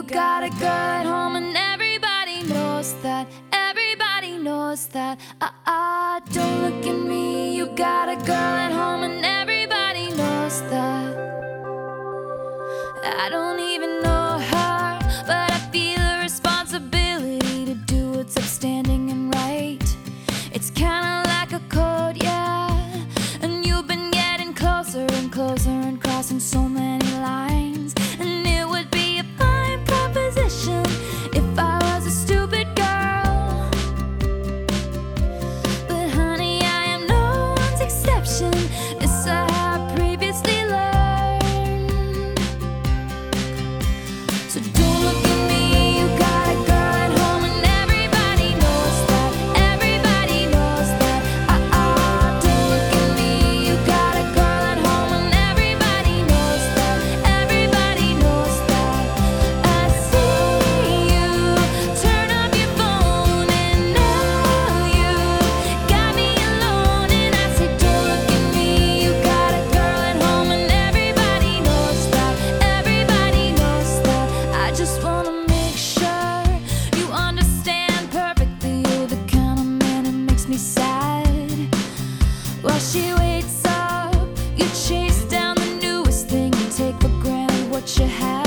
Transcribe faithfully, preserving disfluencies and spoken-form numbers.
got a girl at home and everybody knows that. Everybody knows that. Ah, ah, don't look at me. You got a girl at home and everybody knows that. I don't even know her, but I feel a responsibility to do what's upstanding and right. It's kinda like a code, yeah. And you've been getting closer and closer and crossing so many lines. And it would be a fine proposition if I was a stupid girl. But honey, I am no one's exception. This I have previously learned. So don't look at me, you got a girl at home and everybody knows that. Everybody knows that. Ah, ah, don't look at me, you got a girl at home and everybody knows that. Everybody knows that. I see you turn off your phone and now you got me alone. And I say don't look at me, you got a girl at home and everybody knows that. Everybody knows that. I just wanna make sure you understand perfectly. You're the kind of man who makes me sad. While she waits up, you chase down the newest thing and take for granted what you have.